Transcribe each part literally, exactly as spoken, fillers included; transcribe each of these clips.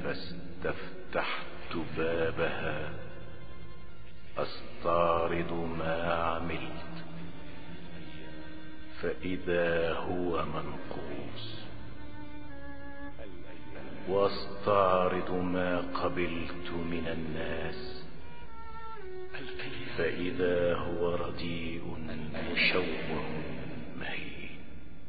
فاستفتحت بابها أستعرض ما عملت، فإذا هو منقوص، واستعرض ما قبلت من الناس، فإذا هو رديء مشوه مهين.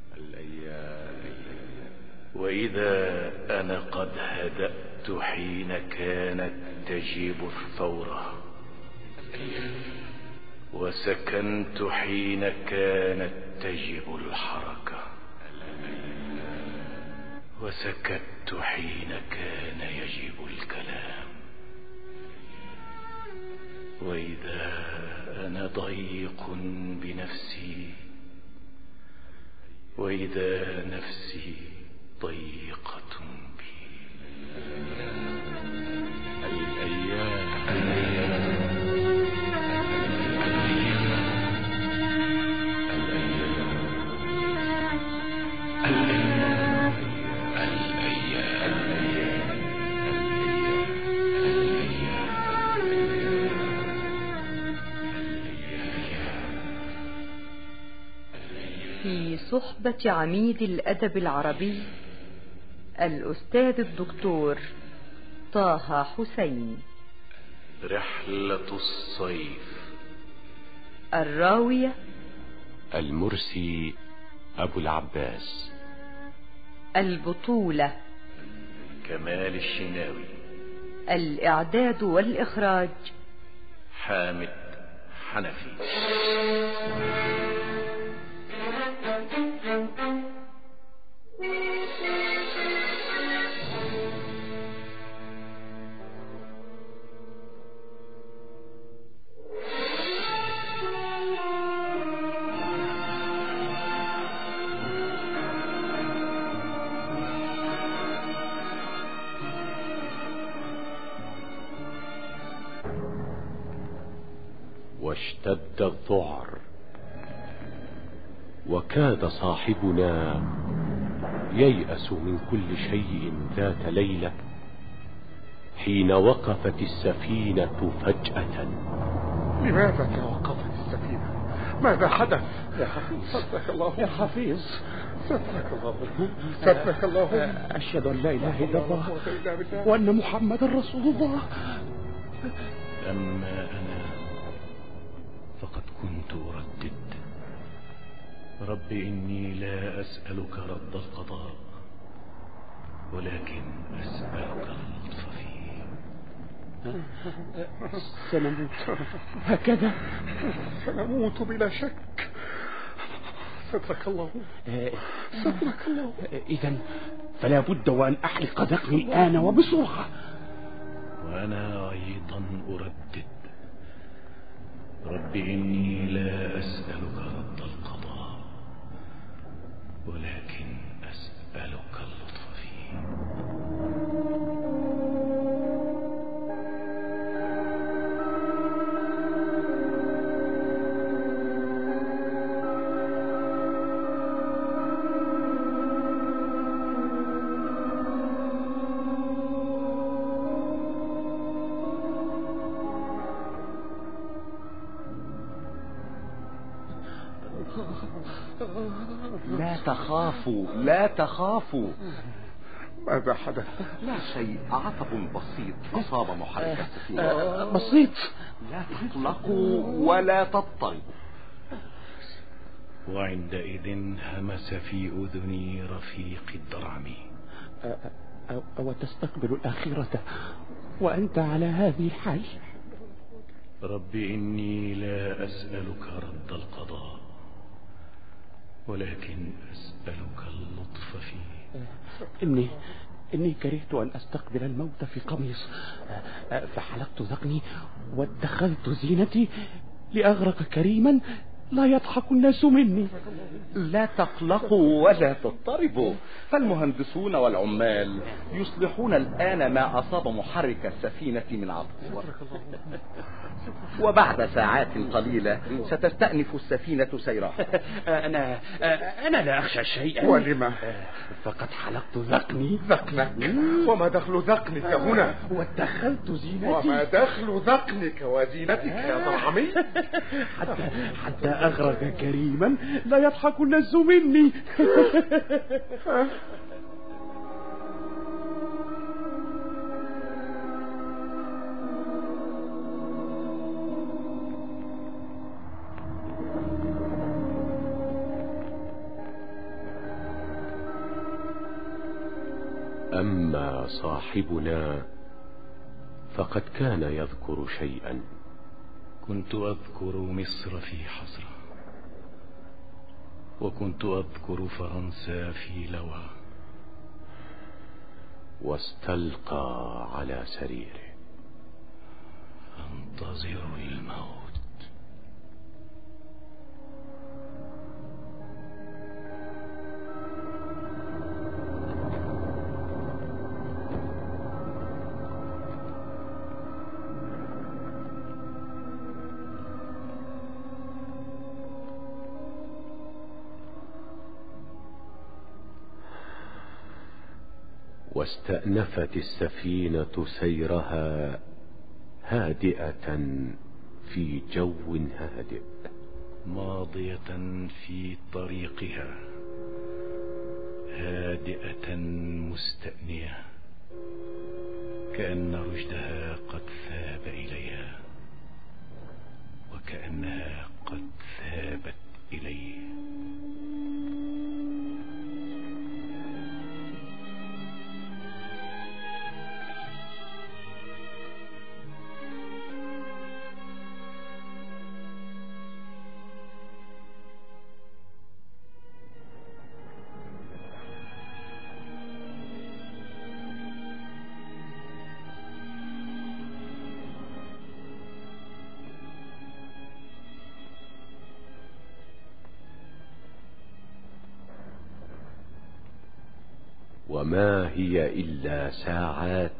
وإذا أنا قد هدأت حين كانت تجيب الثورة، وسكنت حين كانت تجب الحركة، وسكت حين كان يجب الكلام. وإذا أنا ضيق بنفسي، وإذا نفسي ضيقة بي. الأيام الأيام في صحبة عميد الأدب العربي الأستاذ الدكتور طه حسين. رحلة الصيف. الراوية المرسي أبو العباس. البطولة كمال الشناوي. الإعداد والإخراج حامد حنفي. واشتد الذعر، وكاد صاحبنا ييأس من كل شيء ذات ليلة حين وقفت السفينة فجأة. لماذا توقفت السفينة؟ ماذا حدث؟ يا حفيظ، سترك الله يا حفيظ، سترك الله، سترك الله. أشهد أن لا إله إلا الله وأن محمد رسول الله. أما أنا فقد كنت أردد: رب إني لا أسألك رد القضاء، ولكن أسألك اللطف فيه. سنموت هكذا، سنموت بلا شك. سترك الله، سترك الله. إذن فلا بد وأن أحلق ذقني الآن وبسرعة. وأنا أيضا أردد: رب إني لا أسألك رد القضاء، ولكن أسألك اللطف فيه. لا تخافوا، لا تخافوا. ماذا حدث؟ لا شيء، عطب بسيط أصاب محرك السفينة. بسيط. لا تقلقوا ولا تضطربوا. وعندئذ همس في أذني رفيق الدرعم: أو تستقبل الآخرة وأنت على هذه الحال؟ رب إني لا أسألك رد القضاء، ولكن أسألك اللطف فيه. إني إني كرهت أن أستقبل الموت في قميص، فحلقت ذقني واتخذت زينتي لأغرق كريما لا يضحك الناس مني. لا تقلقوا ولا تضطربوا، فالمهندسون والعمال يصلحون الآن ما أصاب محرك السفينة من عطب، وبعد ساعات قليلة ستستأنف السفينة سيرها. أنا أنا لا أخشى شيئا. ولما؟ فقد حلقت ذقني. ذقنك؟ وما دخل ذقنك هنا؟ واتخذت زينتي. وما دخل ذقنك وزينتك يا ضرعمي؟ حتى حتى أغرق كريما لا يضحك الناس مني. أما صاحبنا فقد كان يذكر شيئا. كنت أذكر مصر في حسرة، وكنت أذكر فرنسا في لوى. واستلقى على سريره أنتظر الموت. واستأنفت السفينة سيرها هادئة في جو هادئ، ماضية في طريقها هادئة مستأنية، كأن رشدها قد ثاب إليها، وكأنها قد ثابت إليه. وما هي إلا ساعات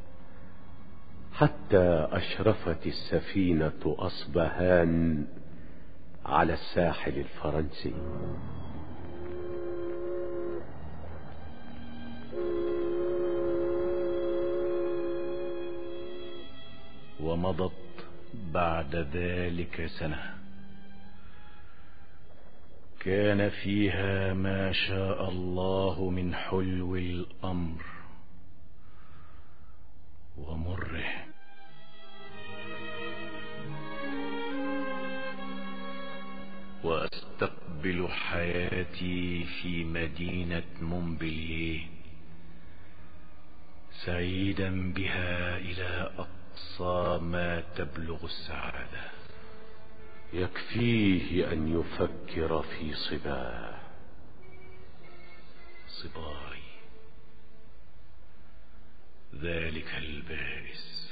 حتى أشرفت السفينة أصبهان على الساحل الفرنسي. ومضت بعد ذلك سنة كان فيها ما شاء الله من حلو الأمر ومره. وأستقبل حياتي في مدينة مونبلييه سعيدا بها إلى أقصى ما تبلغ السعادة. يكفيه أن يفكر في صباه. صباي ذلك البائس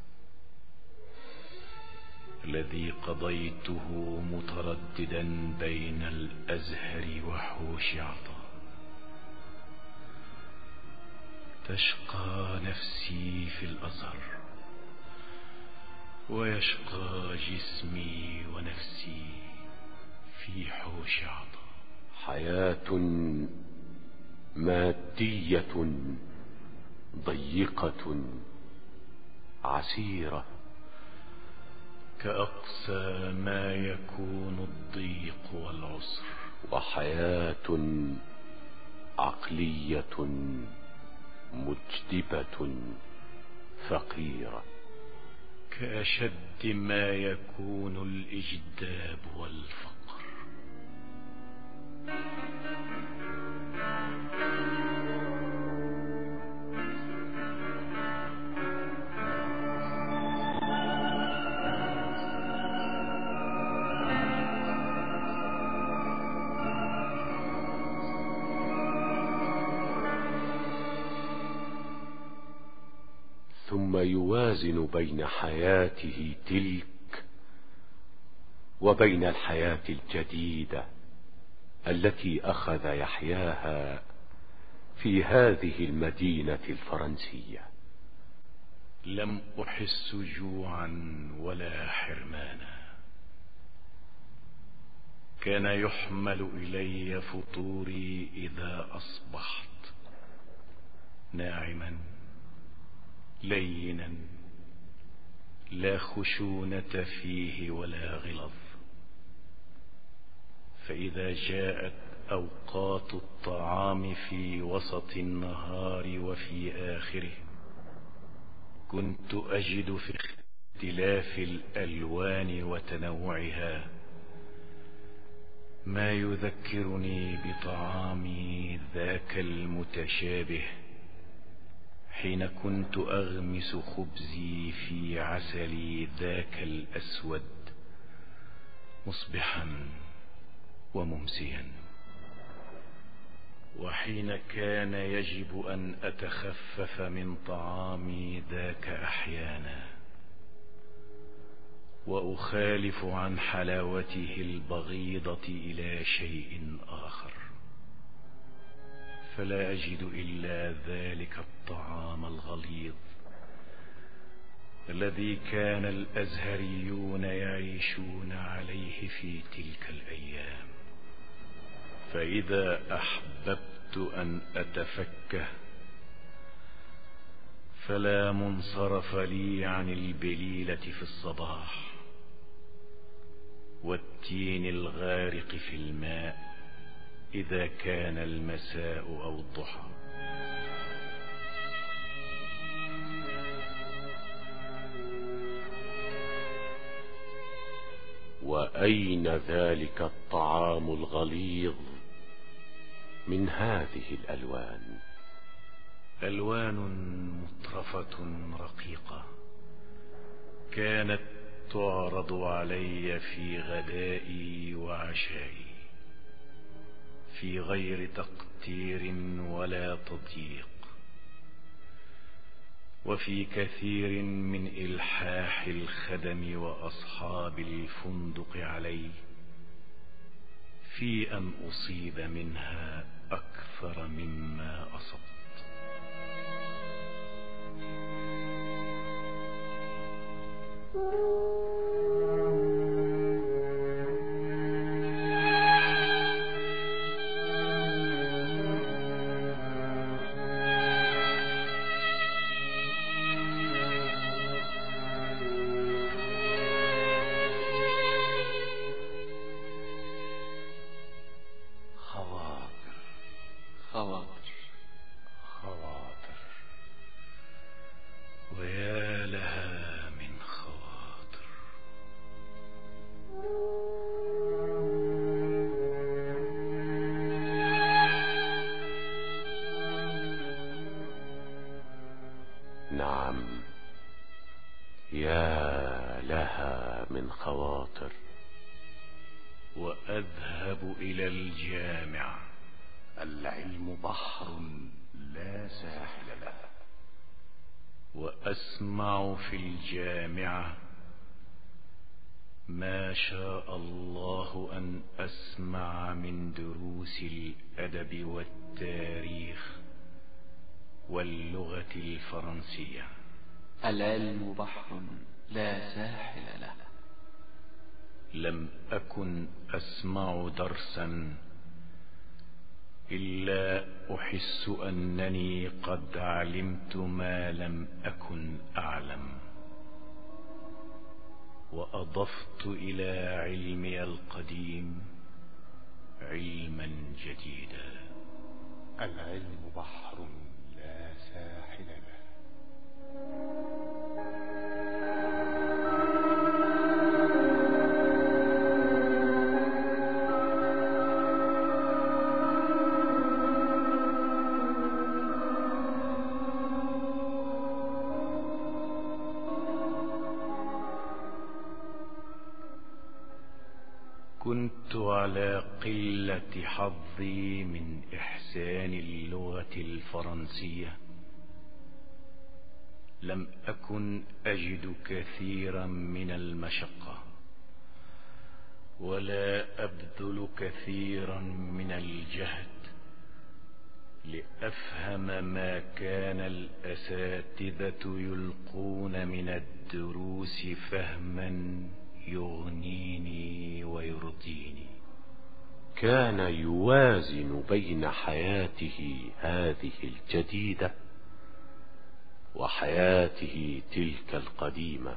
الذي قضيته مترددا بين الأزهر وحوش عطاء. تشقى نفسي في الأزهر، ويشقى جسمي ونفسي في حوش عطاء. حياة مادية ضيقة عسيرة، كأقسى ما يكون الضيق والعسر. وحياة عقلية مجدبة فقيرة، كأشد ما يكون الإجداب والفقر. ثم يوازن بين حياته تلك وبين الحياة الجديدة التي أخذ يحياها في هذه المدينة الفرنسية. لم أحس جوعا ولا حرمانا. كان يحمل إلي فطوري إذا أصبحت ناعما لينا لا خشونة فيه ولا غلظ. فإذا جاءت أوقات الطعام في وسط النهار وفي آخره كنت أجد في اختلاف الألوان وتنوعها ما يذكرني بطعامي ذاك المتشابه حين كنت أغمس خبزي في عسلي ذاك الأسود مصبحا وممسيا، وحين كان يجب أن أتخفف من طعامي ذاك أحيانا وأخالف عن حلاوته البغيضة إلى شيء آخر، فلا أجد إلا ذلك الطعام الغليظ الذي كان الأزهريون يعيشون عليه في تلك الأيام. فإذا أحببت أن أتفكه فلا منصرف لي عن البليلة في الصباح والتين الغارق في الماء إذا كان المساء أو الضحى. وأين ذلك الطعام الغليظ من هذه الألوان؟ ألوان مطرفة رقيقة كانت تعرض علي في غدائي وعشائي في غير تقتير ولا تضييق، وفي كثير من إلحاح الخدم وأصحاب الفندق علي في أن أصيب منها أكثر مما أصبت. ويا لها من خواطر. نعم، يا لها من خواطر. وأذهب إلى الجامع. العلم بحر لا ساحل له. وأسمع في الجامعة ما شاء الله أن أسمع من دروس الأدب والتاريخ واللغة الفرنسية. العلم بحر لا ساحل له. لم أكن أسمع درسا إلا أحس أنني قد علمت ما لم أكن أعلم، وأضفت إلى علمي القديم علما جديدا. العلم بحر لا ساحل له. كنت على قلة حظي من إحسان اللغة الفرنسية لم أكن أجد كثيرا من المشقة، ولا أبذل كثيرا من الجهد لأفهم ما كان الأساتذة يلقون من الدروس فهما يغنيني ويرضيني. كان يوازن بين حياته هذه الجديدة وحياته تلك القديمة،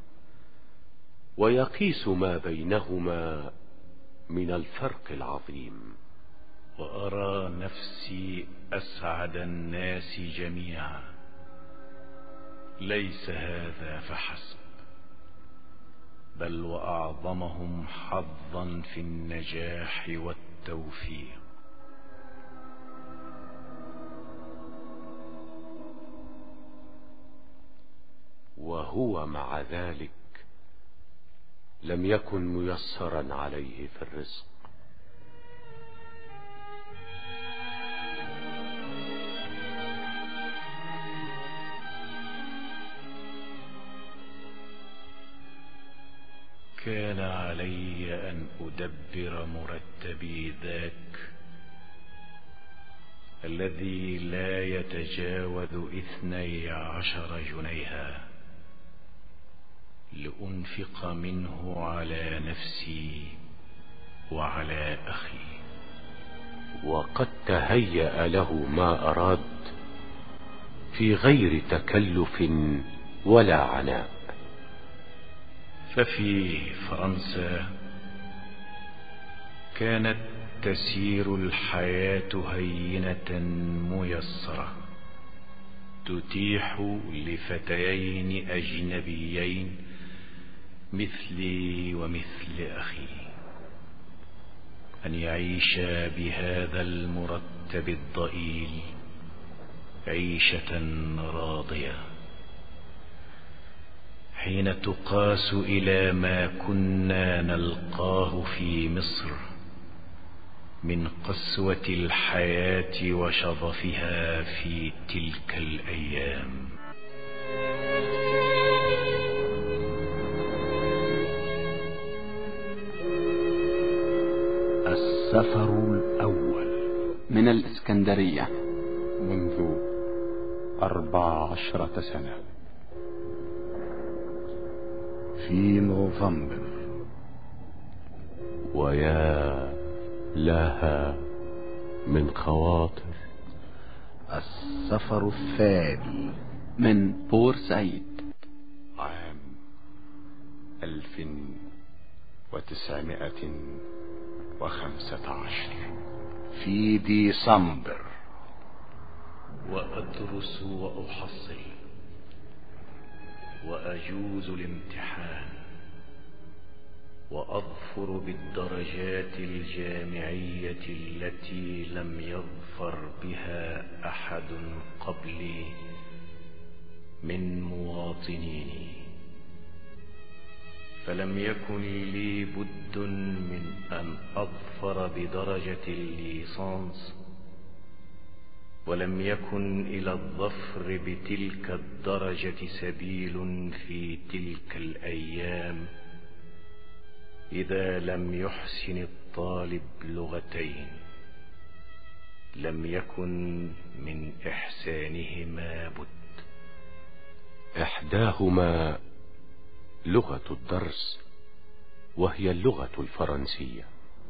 ويقيس ما بينهما من الفرق العظيم. وأرى نفسي أسعد الناس جميعا. ليس هذا فحسب، بل وأعظمهم حظا في النجاح والتوفيق. وهو مع ذلك لم يكن ميسرا عليه في الرزق. كان علي أن أدبر مرتبي ذاك الذي لا يتجاوز اثني عشر جنيها لأنفق منه على نفسي وعلى أخي. وقد تهيأ له ما أراد في غير تكلف ولا عناء. ففي فرنسا كانت تسير الحياة هينة ميسرة تتيح لفتيين أجنبيين مثلي ومثل أخي أن يعيشا بهذا المرتب الضئيل عيشة راضية، حين تقاس إلى ما كنا نلقاه في مصر من قسوة الحياة وشظفها في تلك الأيام. السفر الأول من الإسكندرية منذ أربع عشرة سنة في نوفمبر. ويا لها من خواطر. السفر الثاني من بورسعيد عام ألف وتسعمائة وخمسة عشر في ديسمبر. وأدرس وأحصل وأجوز الامتحان وأظفر بالدرجات الجامعية التي لم يظفر بها أحد قبلي من مواطنيني، فلم يكن لي بد من أن أظفر بدرجة الليسانس، ولم يكن إلى الظفر بتلك الدرجة سبيل في تلك الأيام إذا لم يحسن الطالب لغتين لم يكن من إحسانهما بد. إحداهما لغة الدرس وهي اللغة الفرنسية،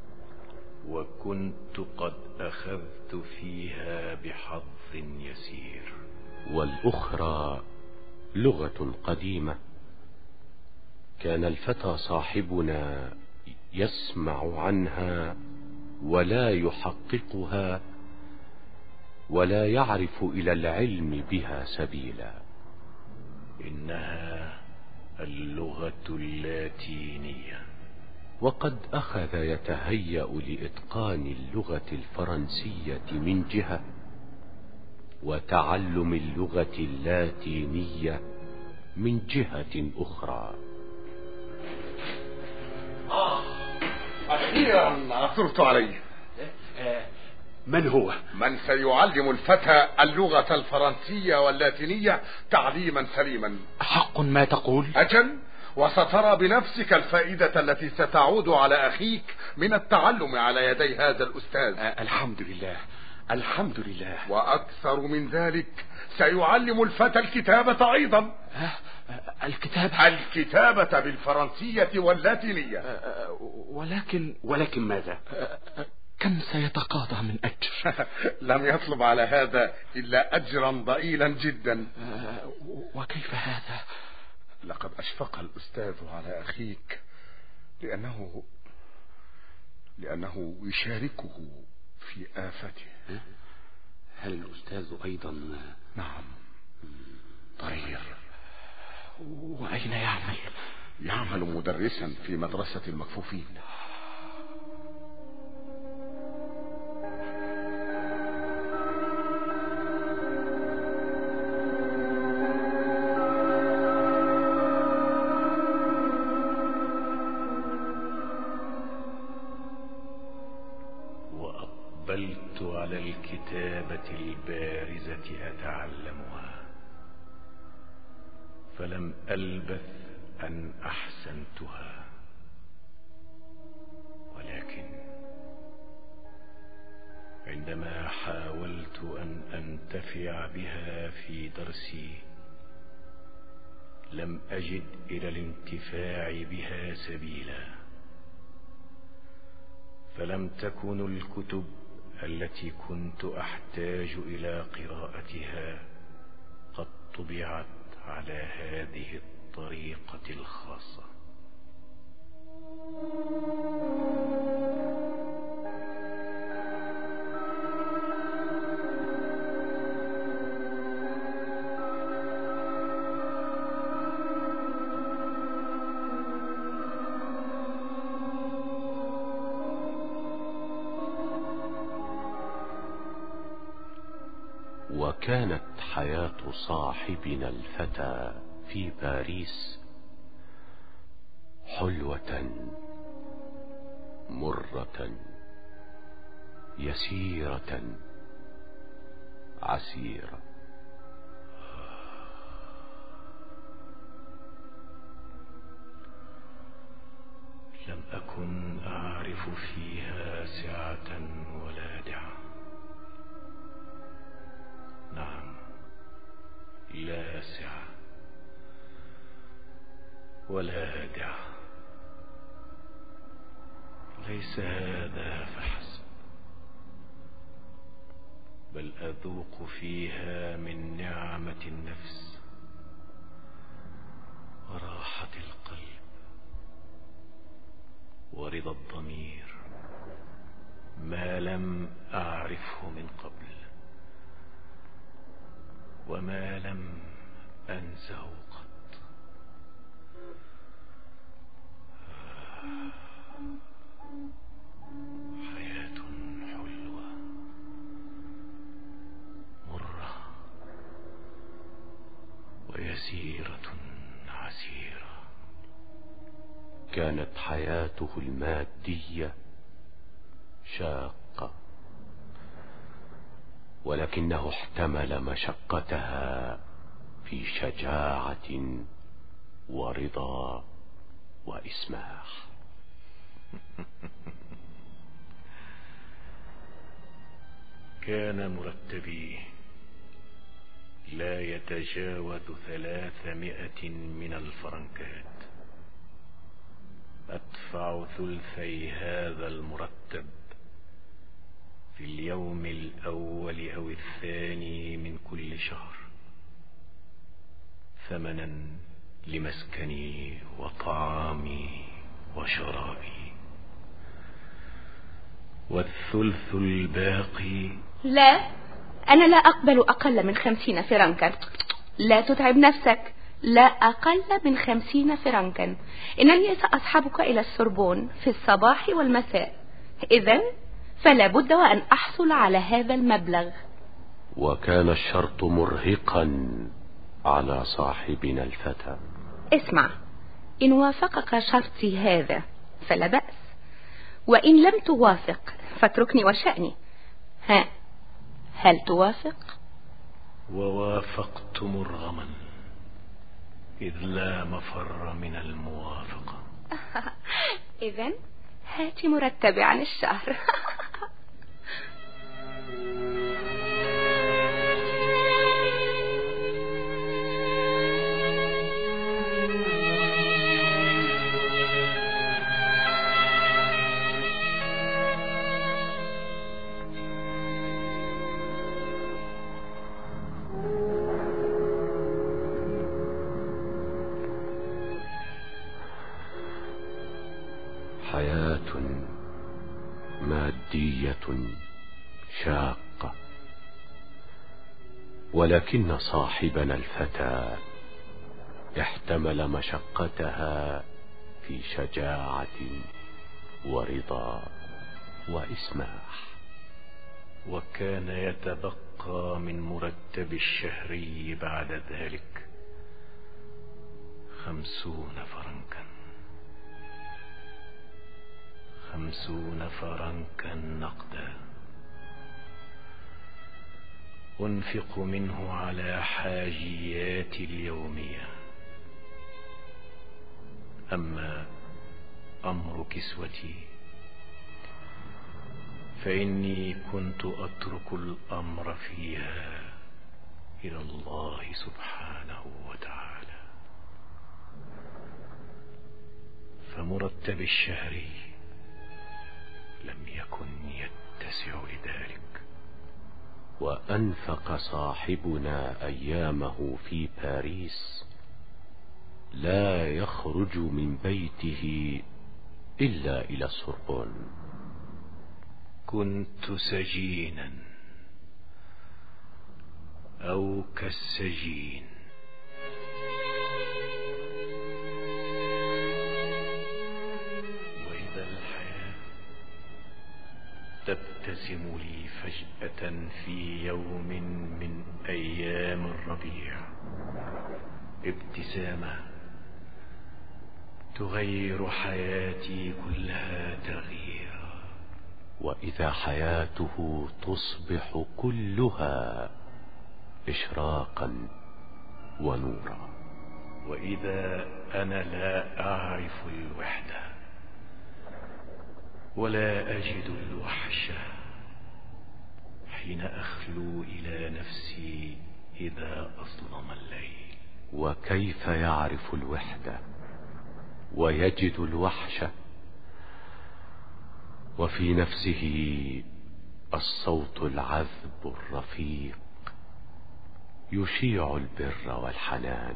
وكنت قد أخذت فيها بحظ يسير. والأخرى لغة قديمة كان الفتى صاحبنا يسمع عنها ولا يحققها ولا يعرف إلى العلم بها سبيلا. إنها اللغة اللاتينية. وقد أخذ يتهيأ لإتقان اللغة الفرنسية من جهة، وتعلم اللغة اللاتينية من جهة أخرى. آه أخيرا عثرت عليه. من هو؟ من سيعلم الفتى اللغة الفرنسية واللاتينية تعليما سليما. حق ما تقول؟ أجل، وسترى بنفسك الفائدة التي ستعود على أخيك من التعلم على يدي هذا الأستاذ. آه الحمد لله الحمد لله. وأكثر من ذلك، سيعلم الفتى الكتابة أيضا. آه الكتابة الكتابة بالفرنسية واللاتينية. آه ولكن ولكن ماذا؟ آه كم سيتقاضى من أجر؟ لم يطلب على هذا إلا أجرا ضئيلا جدا. آه وكيف هذا؟ لقد أشفق الأستاذ على أخيك لأنه لأنه يشاركه في آفته. هل الأستاذ أيضا؟ نعم، ضرير. وأين يعمل؟ يعمل مدرسا في مدرسة المكفوفين. وأقبلت على الكتابة البارزة أتعلمها، فلم ألبث أن أحسنتها. ولكن عندما حاولت أن أنتفع بها في درسي، لم أجد إلى الانتفاع بها سبيلا. فلم تكن الكتب التي كنت أحتاج إلى قراءتها قد طبعت على هذه الطريقة الخاصة. وكانت حياة صاحبنا الفتى في باريس حلوة مرة يسيرة عسيرة. لم أكن أعرف فيها سعة ولا دعة. نعم، لا سعة ولا دعة. ليس هذا فحسب، بل أذوق فيها من نعمة النفس وراحة القلب ورضا الضمير ما لم أعرفه من قبل وما لم أنسه قط. حياة حلوة مرة ويسيرة عسيرة. كانت حياته المادية شاقة، ولكنه احتمل مشقتها في شجاعة ورضا وإسماح. كان مرتبي لا يتجاوز ثلاثمائة من الفرنكات. أدفع ثلثي هذا المرتب في اليوم الأول أو الثاني من كل شهر ثمنا لمسكني وطعامي وشرابي، والثلث الباقي. لا، أنا لا أقبل أقل من خمسين فرنكا. لا تتعب نفسك، لا أقل من خمسين فرنكا. إنني سأصحبك إلى السوربون في الصباح والمساء، إذن فلا بد وأن أحصل على هذا المبلغ. وكان الشرط مرهقا على صاحبنا الفتى. اسمع، إن وافقك شرطي هذا فلا بأس، وإن لم توافق فاتركني وشأني. ها، هل توافق؟ ووافقت مرغما، إذ لا مفر من الموافقة. إذن هاتي مرتبي عن الشهر. حياة مادية شاقة، ولكن صاحبنا الفتى احتمل مشقتها في شجاعة ورضا وإسماح. وكان يتبقى من مرتب الشهري بعد ذلك خمسون فرنكا. خمسون فرنكا نقدا أنفق منه على حاجياتي اليومية. أما أمر كسوتي فإني كنت أترك الأمر فيها إلى الله سبحانه وتعالى. فمرتب الشهري لم يكن يتسع لذلك. وأنفق صاحبنا أيامه في باريس لا يخرج من بيته إلا إلى السوربون. كنت سجينا أو كالسجين. وإذا الحياة تبتسم لي فجأة في يوم من أيام الربيع ابتسامة تغير حياتي كلها تغييرا. وإذا حياته تصبح كلها إشراقا ونورا. وإذا أنا لا أعرف الوحدة ولا أجد الوحشة حين أخلو إلى نفسي إذا أظلم الليل. وكيف يعرف الوحدة ويجد الوحشة وفي نفسه الصوت العذب الرفيق يشيع البر والحنان.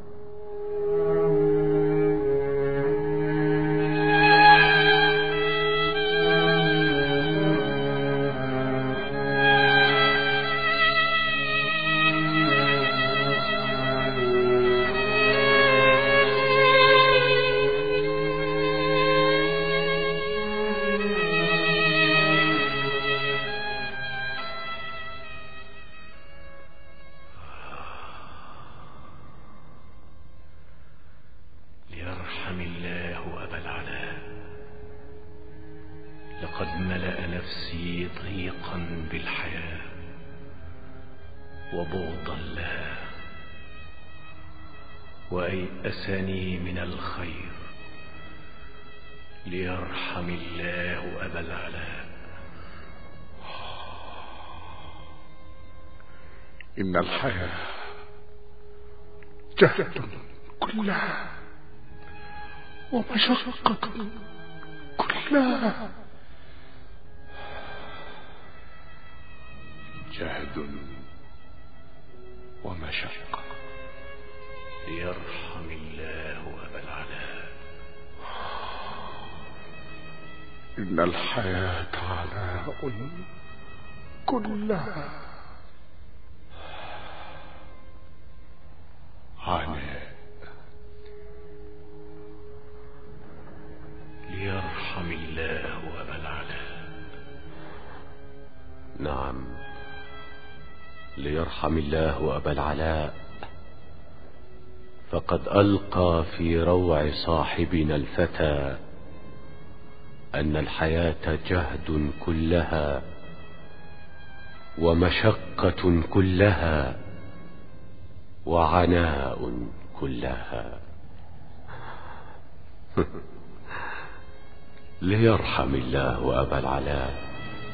ليرحم الله أبا العلاء، لقد ملأ نفسي ضيقا بالحياة وبغضا لها وأيأسني من الخير. ليرحم الله أبا العلاء. إن الحياة جهد كلها ومشقة كلها. جهد ومشقة. ليرحم الله أبا العلاء. إن الحياة عناء كلها عناء. ليرحم الله أبا العلاء. نعم، ليرحم الله أبا العلاء، فقد ألقى في روع صاحبنا الفتى أن الحياة جهد كلها ومشقة كلها وعناء كلها. ليرحم الله أبا العلاء.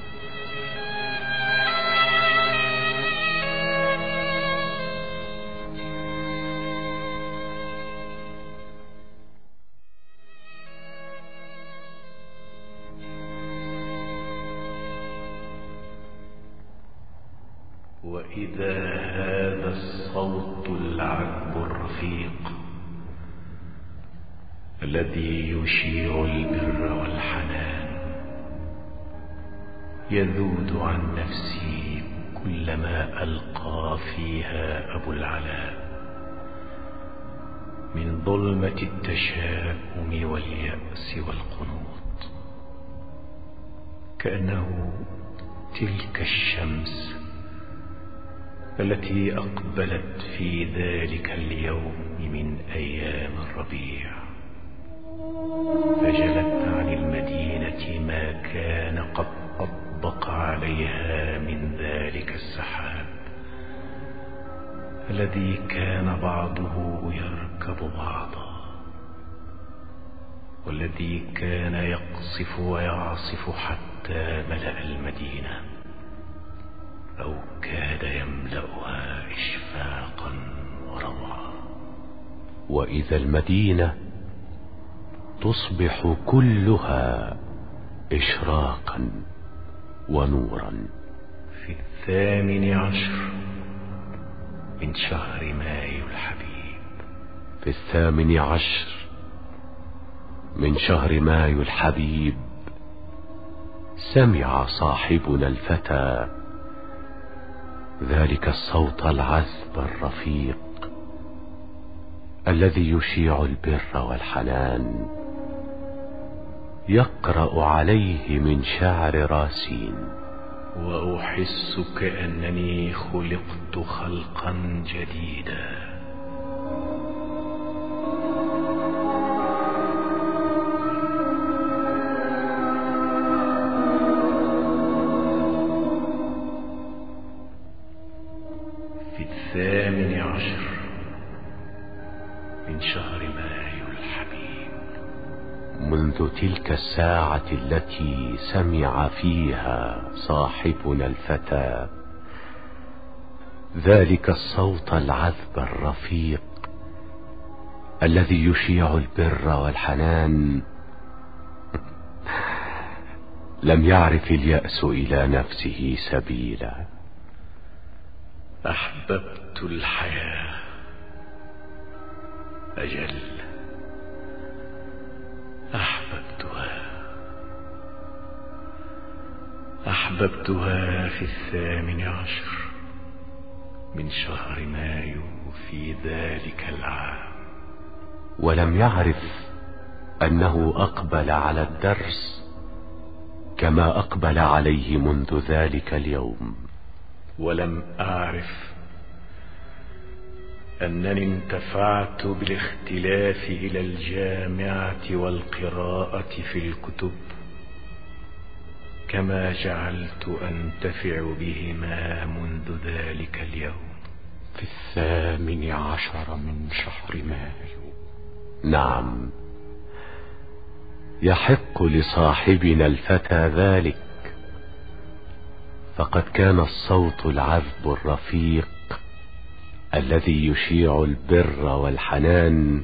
وإذا هذا الصوت العذب الرفيق الذي يشيع البر والحنان يذود عن نفسي كلما ألقى فيها أبو العلاء من ظلمة التشاؤم واليأس والقنوط، كأنه تلك الشمس التي أقبلت في ذلك اليوم من أيام الربيع، فجلت عن المدينة ما كان قد أطبق عليها من ذلك السحاب الذي كان بعضه يركب بعضا، والذي كان يقصف ويعصف حتى ملأ المدينة أو كاد يملأها إشفاقا وروعا. وإذا المدينة تصبح كلها إشراقا ونورا. في الثامن عشر من شهر مايو الحبيب في الثامن عشر من شهر مايو الحبيب سمع صاحبنا الفتى ذلك الصوت العذب الرفيق الذي يشيع البر والحنان يقرأ عليه من شعر راسين، وأحس كأنني خلقت خلقا جديدا. في الثامن عشر من شهر مايو الحبيب منذ تلك الساعة التي سمع فيها صاحبنا الفتى ذلك الصوت العذب الرفيق الذي يشيع البر والحنان، لم يعرف اليأس إلى نفسه سبيلا. أحببت الحياة، أجل أحببتها أحببتها في الثامن عشر من شهر مايو في ذلك العام. ولم يعرف أنه أقبل على الدرس كما أقبل عليه منذ ذلك اليوم. ولم أعرف أنني انتفعت بالاختلاف إلى الجامعة والقراءة في الكتب كما جعلت أنتفع بهما منذ ذلك اليوم. في الثامن عشر من شهر مايو. نعم، يحق لصاحبنا الفتى ذلك، فقد كان الصوت العذب الرفيق الذي يشيع البر والحنان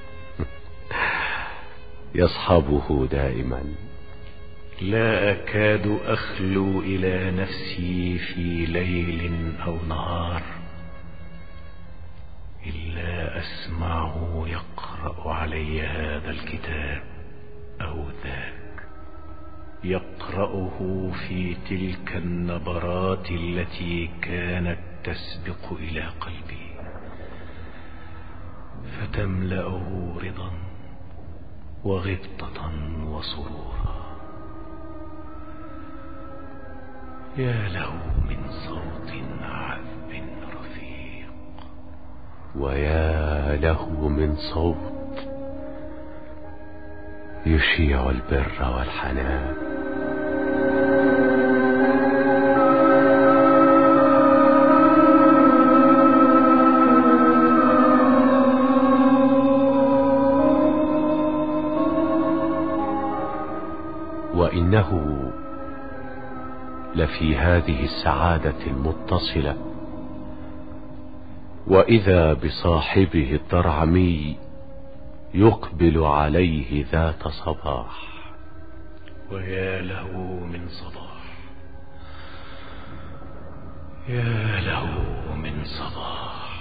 يصحبه دائما. لا أكاد أخلو إلى نفسي في ليل أو نهار إلا أسمعه يقرأ علي هذا الكتاب أو ذاك، يقرأه في تلك النبرات التي كانت تسبق إلى قلبي فتملأه رضا وغبطة وسرورا. يا له من صوت عذب رفيق، ويا له من صوت يشيع البر والحنان. وإنه لفي هذه السعادة المتصلة، وإذا بصاحبه الضرعمي يقبل عليه ذات صباح. ويا له من صباح، يا له من صباح.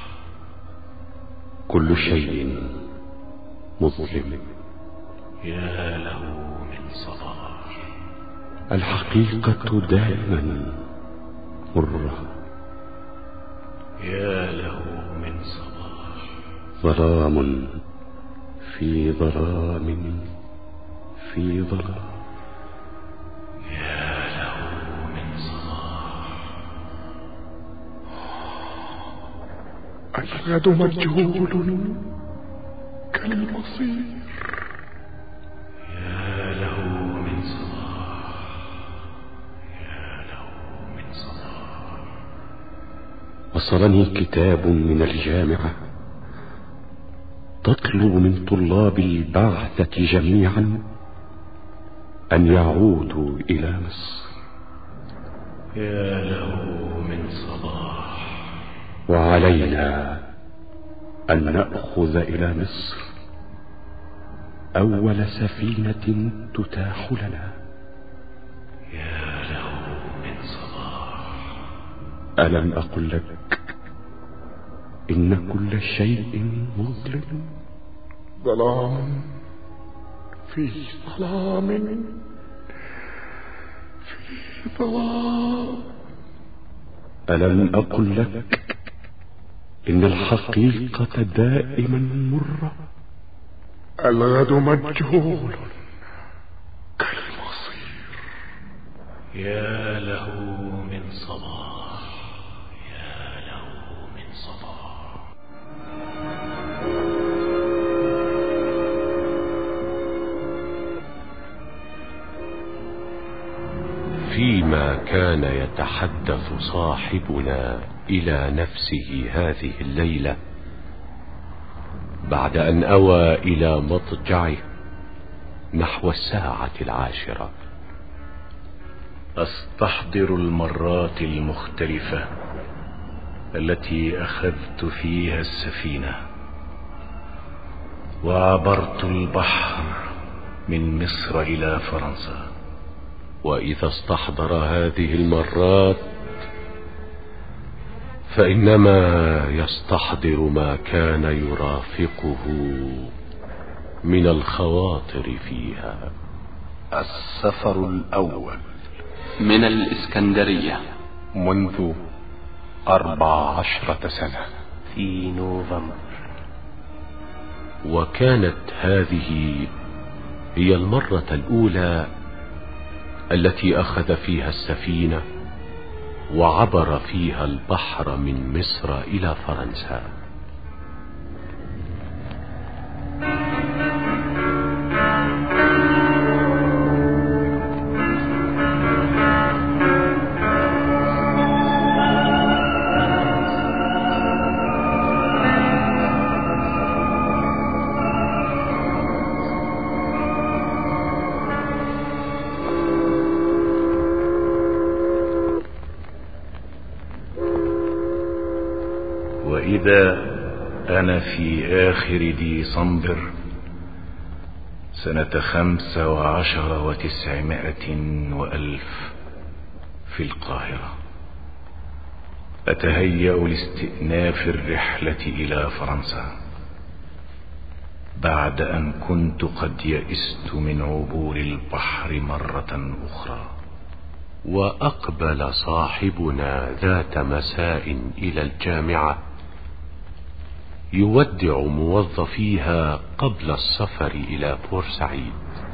كل شيء مظلم، يا له من صباح. الحقيقة دائما مرة، يا له من صباح. ظلام في ظلام في ظلام. يا له من صباح. الغد مجهول كالمصير. يا له من صباح، يا له من صباح. وصلني كتاب من الجامعة تطلب من طلاب البعثة جميعا أن يعودوا إلى مصر. يا له من صباح. وعلينا أن نأخذ إلى مصر أول سفينة تتاح لنا. يا له من صباح. ألم أقل لك إن كل شيء مظلم؟ ظلام في ظلام في ظلام. ألم أقل لك إن الحقيقة دائما مرة؟ الغد مجهول كالمصير. يا له من صباح، يا له من صباح. فيما كان يتحدث صاحبنا إلى نفسه هذه الليلة بعد أن أوى إلى مضجعه نحو الساعة العاشرة، أستحضر المرات المختلفة التي أخذت فيها السفينة وعبرت البحر من مصر إلى فرنسا. وإذا استحضر هذه المرات فإنما يستحضر ما كان يرافقه من الخواطر فيها. السفر الأول من الإسكندرية منذ أربع عشرة سنة في نوفمبر. وكانت هذه هي المرة الأولى التي أخذ فيها السفينة وعبر فيها البحر من مصر إلى فرنسا. وإذا أنا في آخر ديسمبر سنة خمس وعشر وتسعمائة وألف في القاهرة، أتهيأ لاستئناف الرحلة إلى فرنسا بعد أن كنت قد يئست من عبور البحر مرة أخرى. وأقبل صاحبنا ذات مساء إلى الجامعة يودع موظفيها قبل السفر إلى بورسعيد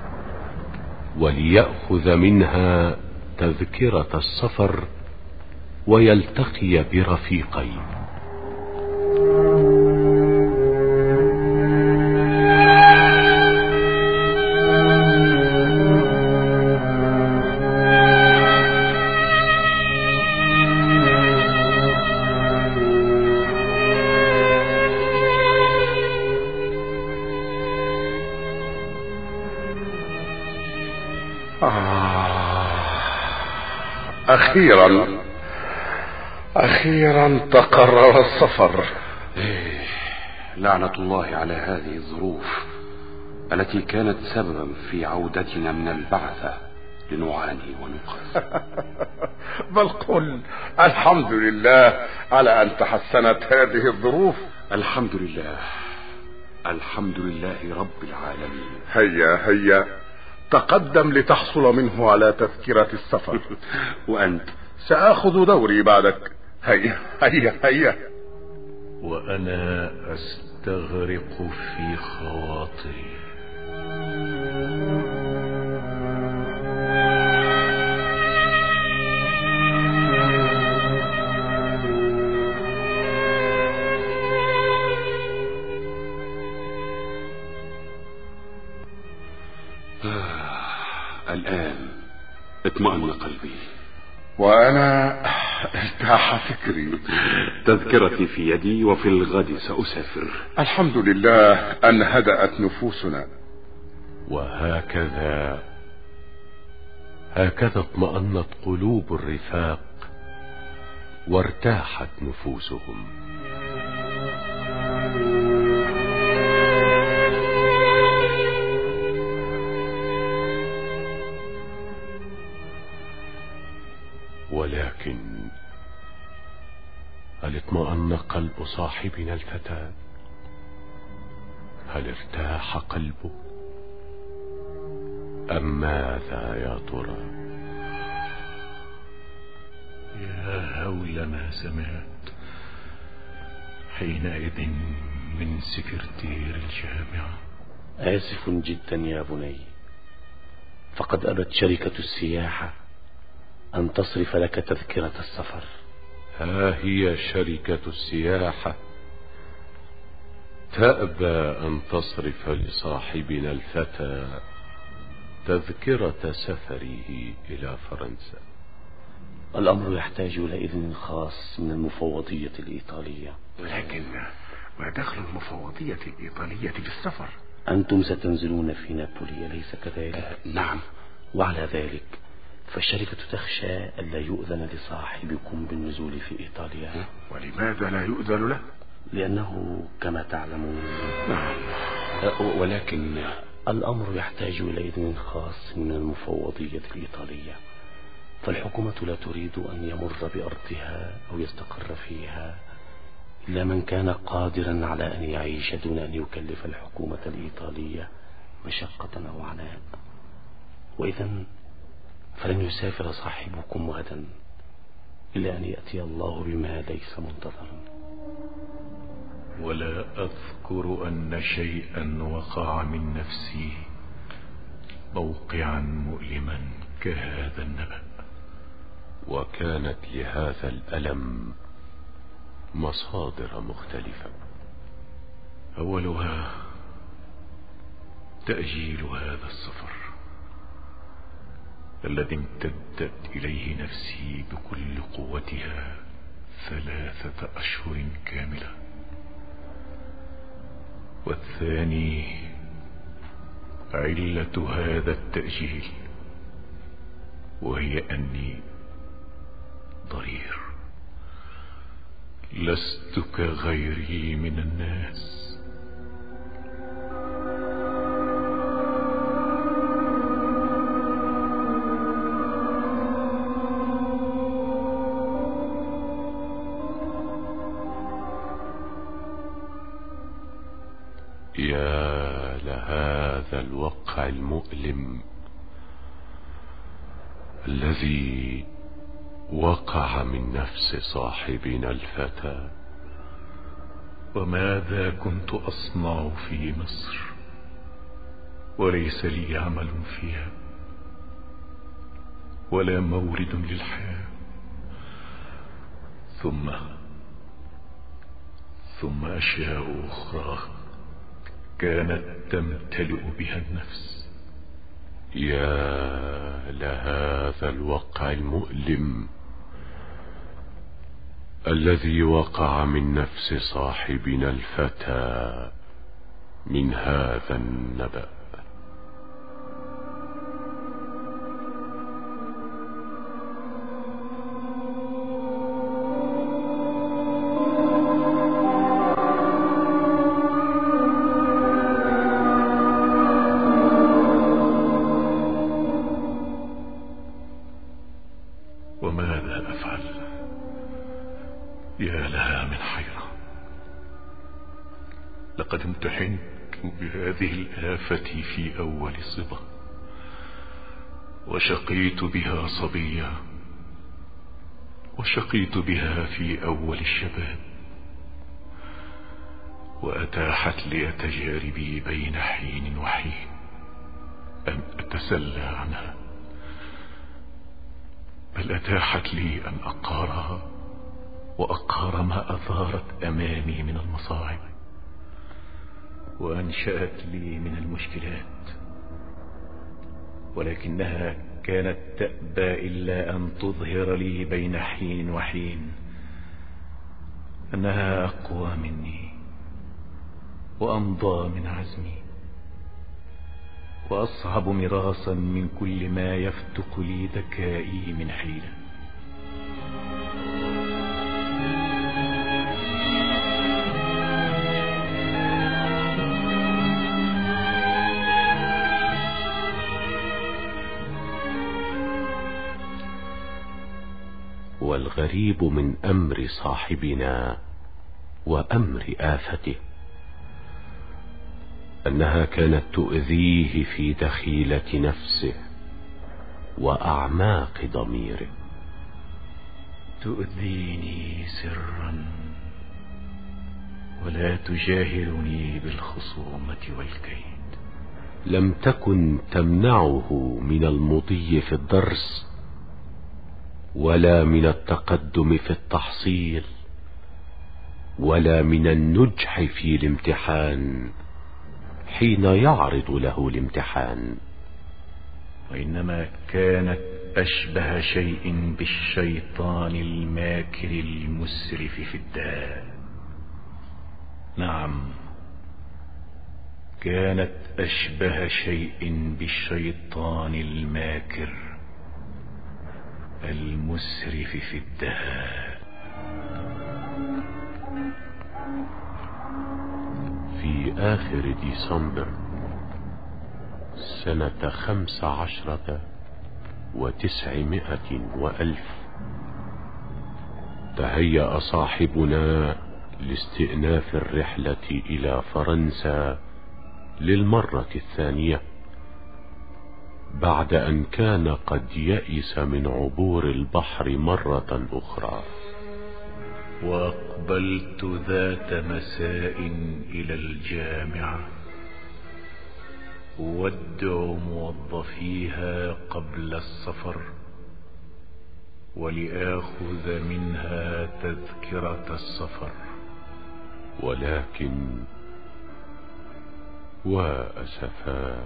وليأخذ منها تذكرة السفر ويلتقي برفيقين. آه أخيرا أخيرا تقرر السفر. إيه، لعنة الله على هذه الظروف التي كانت سببا في عودتنا من البعثة لنعاني ونقاس. بل قل الحمد لله على أن تحسنت هذه الظروف. الحمد لله الحمد لله رب العالمين. هيا هيا تقدم لتحصل منه على تذكرة السفر. وأنت؟ سأخذ دوري بعدك. هيا هيا هيا. وأنا أستغرق في خواطري. الآن اطمأن قلبي وأنا ارتاح فكري. تذكرتي في يدي وفي الغد سأسافر. الحمد لله أن هدأت نفوسنا. وهكذا هكذا اطمأنت قلوب الرفاق وارتاحت نفوسهم. ولكن هل اطمأن قلب صاحبنا الفتى؟ هل ارتاح قلبه أم ماذا يا ترى؟ يا هول ما سمعت حينئذ من سكرتير الجامعة. آسف جدا يا بني، فقد أبت شركة السياحة أن تصرف لك تذكرة السفر. ها هي شركة السياحة تأبى أن تصرف لصاحبنا الفتى تذكرة سفره إلى فرنسا. الأمر يحتاج إلى إذن خاص من المفوضية الإيطالية. لكن ما دخل المفوضية الإيطالية في السفر؟ أنتم ستنزلون في نابولي أليس كذلك؟ أه نعم. وعلى ذلك فالشركة تخشى ألا يؤذن لصاحبكم بالنزول في إيطاليا. ولماذا لا يؤذن له؟ لأنه كما تعلمون. نعم. أه ولكن الأمر يحتاج إلى إذن خاص من المفوضية الإيطالية، فالحكومة لا تريد أن يمر بأرضها أو يستقر فيها إلا من كان قادرا على أن يعيش دون أن يكلف الحكومة الإيطالية مشقة أو عناء. وإذن فلن يسافر صاحبكم غدا إلا أن يأتي الله بما ليس منتظرا. ولا أذكر أن شيئا وقع من نفسي موقعا مؤلما كهذا النبأ. وكانت لهذا الألم مصادر مختلفة. أولها تأجيل هذا السفر الذي امتدت إليه نفسي بكل قوتها ثلاثة أشهر كاملة. والثاني علة هذا التأجيل، وهي أني ضرير لست كغيري من الناس. يا لهذا الوقع المؤلم الذي وقع من نفس صاحبنا الفتى. وماذا كنت أصنع في مصر وليس لي عمل فيها ولا مورد للحياة؟ ثم ثم أشياء أخرى كانت تمتلئ بها النفس. يا لهذا الوقع المؤلم الذي وقع من نفس صاحبنا الفتى من هذا النبأ. لقد امتحنت بهذه الآفة في أول صبا، وشقيت بها صبيا، وشقيت بها في أول الشباب، وأتاحت لي تجاربي بين حين وحين أن أتسلى عنها، بل أتاحت لي أن أقهرها وأقهر ما أثارت أمامي من المصاعب، وأنشأت لي من المشكلات، ولكنها كانت تأبى إلا أن تظهر لي بين حين وحين أنها أقوى مني وأمضى من عزمي وأصعب مراسا من كل ما يفتق لي ذكائي من حيلة. والغريب من أمر صاحبنا وأمر آفته أنها كانت تؤذيه في دخيلة نفسه وأعماق ضميره. تؤذيني سرا ولا تجاهرني بالخصومة والكيد. لم تكن تمنعه من المضي في الدرس ولا من التقدم في التحصيل ولا من النجح في الامتحان حين يعرض له الامتحان، وإنما كانت أشبه شيء بالشيطان الماكر المسرف في الداء. نعم، كانت أشبه شيء بالشيطان الماكر المسرف في الدهاء. في آخر ديسمبر سنة خمس عشرة وتسعمائة وألف تهيأ صاحبنا لاستئناف الرحلة إلى فرنسا للمرة الثانية، بعد أن كان قد يئس من عبور البحر مرة أخرى. وأقبلت ذات مساء إلى الجامعة أودع موظفيها قبل السفر ولآخذ منها تذكرة السفر، ولكن وأسفا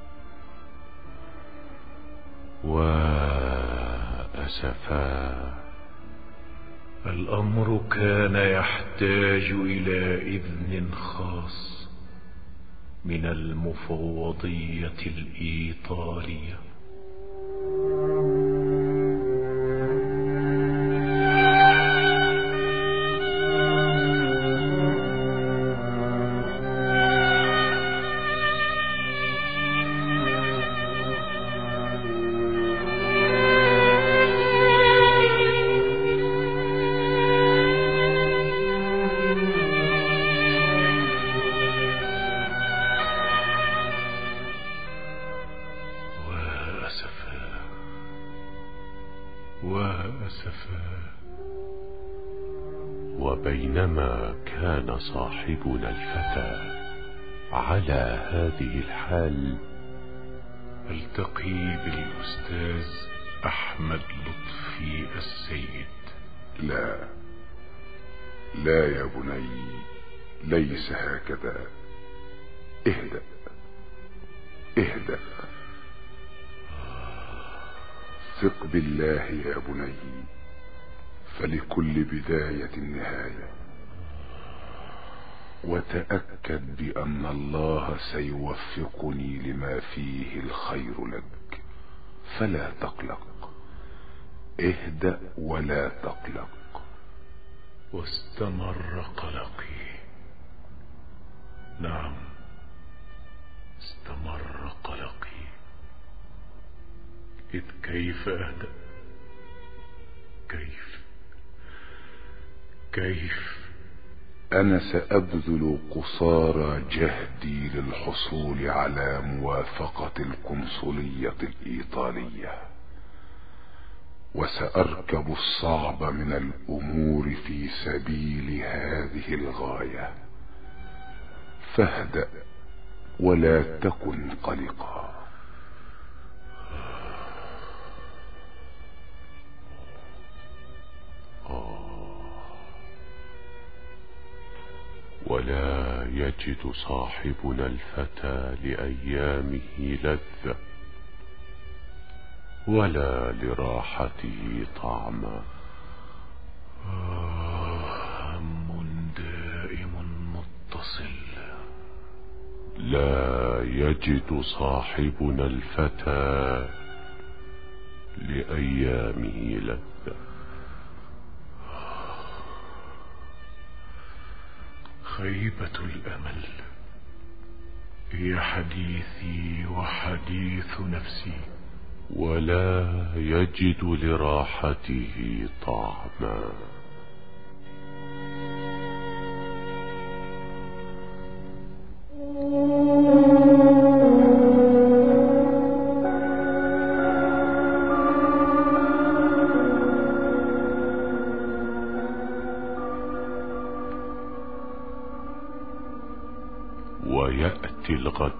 وأسفا الأمر كان يحتاج إلى إذن خاص من المفوضية الإيطالية. وبينما كان صاحبنا الفتى على هذه الحال التقي بالأستاذ أحمد لطفي السيد. لا لا يا بني، ليس هكذا. اهدأ اهدأ، ثق بالله يا بني، فلكل بداية نهاية، وتأكد بأن الله سيوفقني لما فيه الخير لك، فلا تقلق. اهدأ ولا تقلق. واستمر قلقي. نعم، استمر قلقي. إذ كيف أهدأ؟ كيف كيف أنا سأبذل قصارى جهدي للحصول على موافقة القنصلية الإيطالية، وسأركب الصعب من الأمور في سبيل هذه الغاية. فاهدأ ولا تكن قلقا. ولا يجد صاحبنا الفتى لأيامه لذة ولا لراحته طعما. هم دائم متصل. لا يجد صاحبنا الفتى لأيامه لذة. خيبة الأمل هي حديثي وحديث نفسي. ولا يجد لراحته طعما. ويأتي الغد،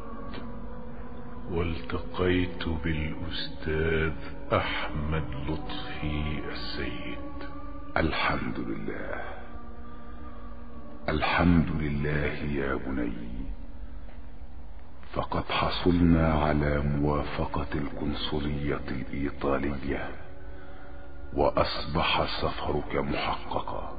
والتقيت بالأستاذ أحمد لطفي السيد. الحمد لله الحمد لله يا بني، فقد حصلنا على موافقة القنصلية الإيطالية، وأصبح سفرك محققا،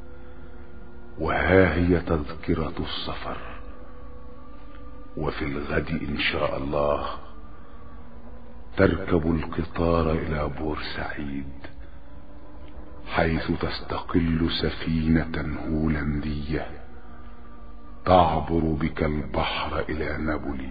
وها هي تذكرة السفر. وفي الغد إن شاء الله تركب القطار إلى بورسعيد، حيث تستقل سفينة هولندية تعبر بك البحر إلى نابولي.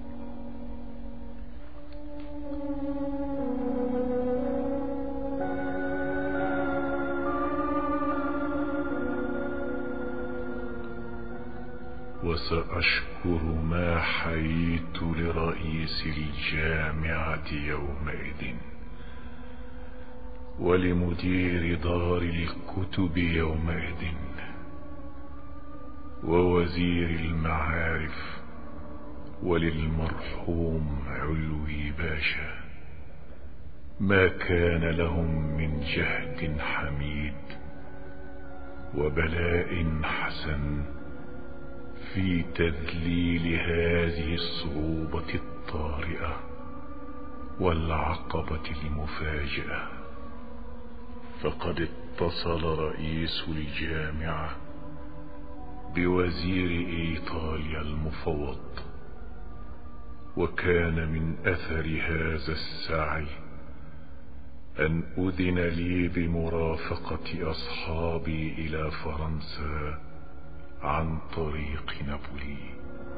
وسأشكر ما حييت لرئيس الجامعة يومئذ، ولمدير دار الكتب يومئذ، ووزير المعارف، وللمرحوم علوي باشا، ما كان لهم من جهد حميد وبلاء حسن في تذليل هذه الصعوبة الطارئة والعقبة المفاجئة. فقد اتصل رئيس الجامعة بوزير إيطاليا المفوض، وكان من أثر هذا السعي أن أذن لي بمرافقة أصحابي إلى فرنسا عن طريق نابولي.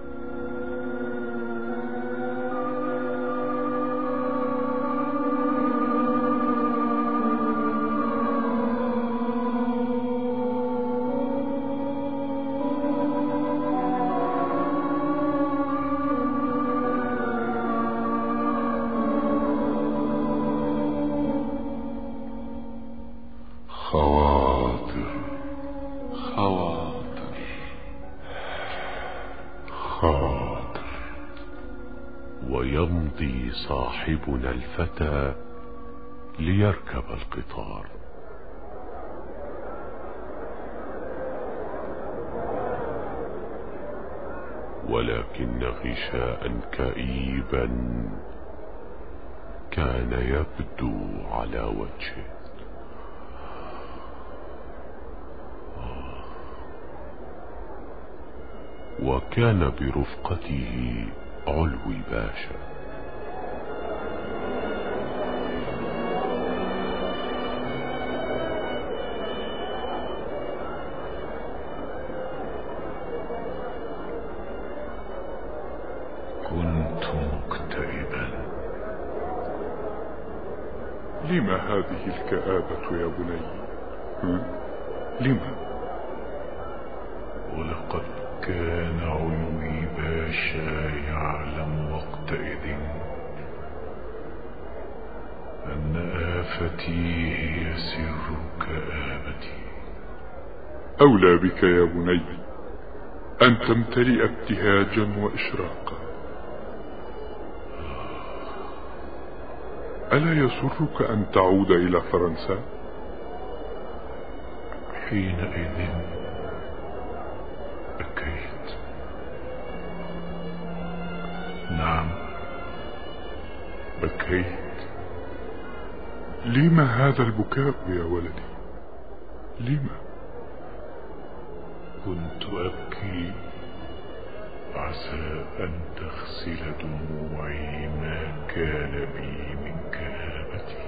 خواطر خواطر خاطر. ويمضي صاحبنا الفتى ليركب القطار، ولكن غشاء كئيبا كان يبدو على وجهه. وكان برفقته علوي باشا. كنت مكتئبا. لما هذه الكآبة يا بني؟ لما؟ يشاء يعلم وقتئذ أن آفتي هي سر كآبتي. أولى بك يا بني أن تمتلئ ابتهاجا وإشراقا. ألا يسرك أن تعود إلى فرنسا؟ حينئذ بكيت. نعم بكيت. لم هذا البكاء يا ولدي؟ لم؟ كنت أبكي عسى أن تغسل دموعي ما كان بي من كآبتي.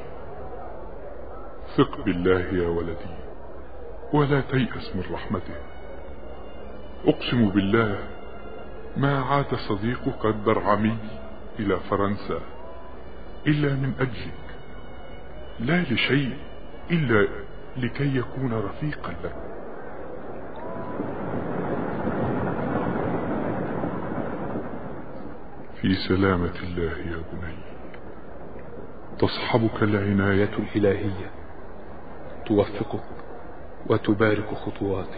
ثق بالله يا ولدي ولا تيأس من رحمته. أقسم بالله ما عاد صديقك الدرعمي إلى فرنسا إلا من أجلك، لا لشيء إلا لكي يكون رفيقا لك. في سلامة الله يا بني. تصحبك العناية الإلهية، توفقك وتبارك خطواتك.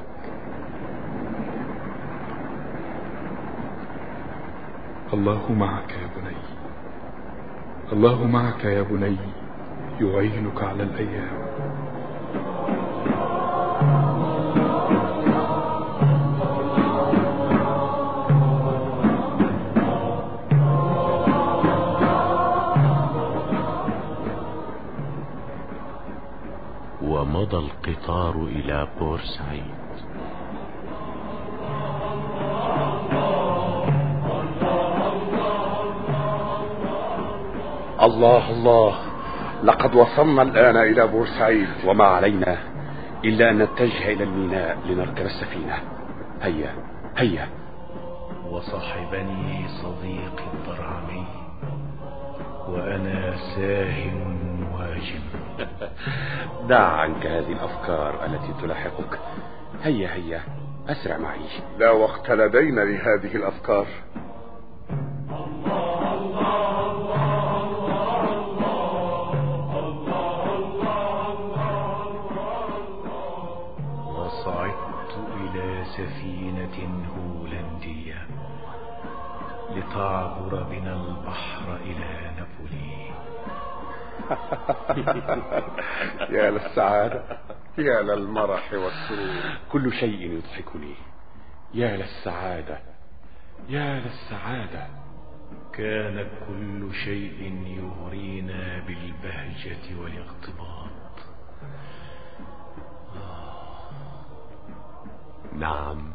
الله معك يا بني، الله معك يا بني، يعينك على الأيام. ومضى القطار إلى بورسعيد. الله الله، لقد وصلنا الآن إلى بورسعيد، وما علينا إلا أن نتجه إلى الميناء لنركب السفينة. هيا هيا. وصحبني صديقي الدرعمي وأنا ساهم واجم. دع عنك هذه الأفكار التي تلاحقك. هيا هيا أسرع معي. لا وقت لدينا لهذه الأفكار. وصعدت إلى سفينة هولندية لتعبر بنا البحر إلى نابولي. يا للسعادة، يا للمرح والسرور، كل شيء يضحكني. يا للسعادة، يا للسعادة. كان كل شيء يغرينا بالبهجة والاغتباط. نعم،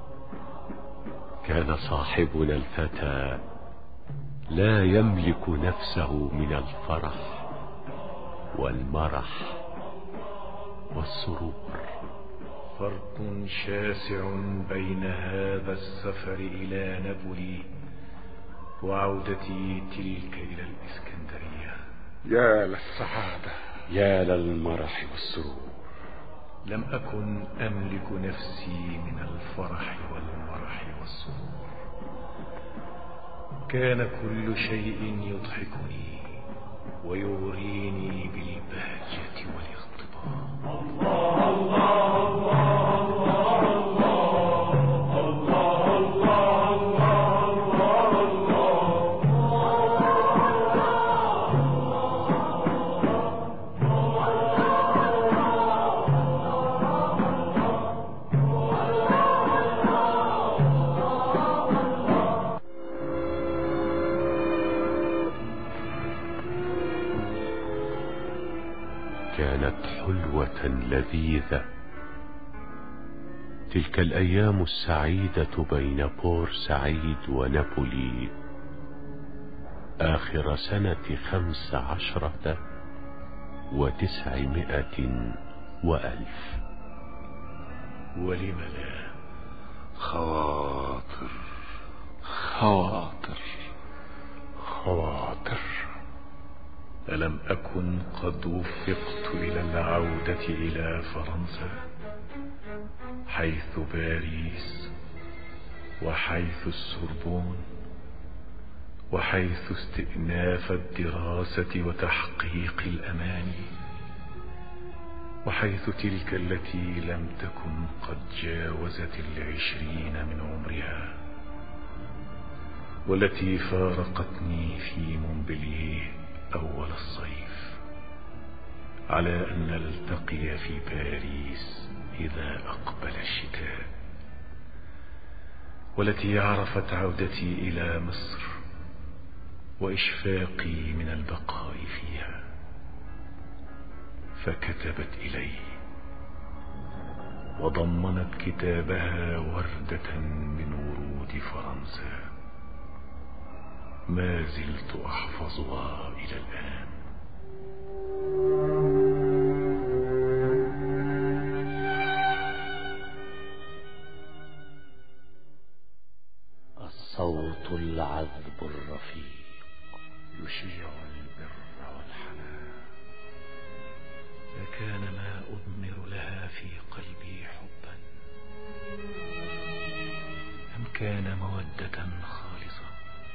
كان صاحبنا الفتى لا يملك نفسه من الفرح والمرح والسرور. فرق شاسع بين هذا السفر إلى نابولي وعودتي تلك إلى الإسكندرية. يا للسعادة، يا للمرح والسرور. لم أكن أملك نفسي من الفرح والمرح والسرور. كان كل شيء يضحكني ويغريني بالبهجة والاغتباط. الله الله الله الله الله الله كانت حلوة لذيذة تلك الأيام السعيدة بين بورسعيد ونابولي آخر سنة خمس عشرة وتسعمائة وألف. ولم لا؟ خواطر خواطر خواطر. ألم أكن قد وفقت إلى العودة إلى فرنسا، حيث باريس وحيث السوربون، وحيث استئناف الدراسة وتحقيق الأماني، وحيث تلك التي لم تكن قد جاوزت العشرين من عمرها، والتي فارقتني في مونبلييه أول الصيف على أن نلتقي في باريس إذا أقبل الشتاء، والتي عرفت عودتي إلى مصر وإشفاقي من البقاء فيها، فكتبت إلي وضمنت كتابها وردة من ورود فرنسا ما زلت أحفظها إلى الآن. الصوت العذب الرفيق يشيع البر والحنان، فكان ما أضمر لها في قلبي حبا أم كان مودة خالصة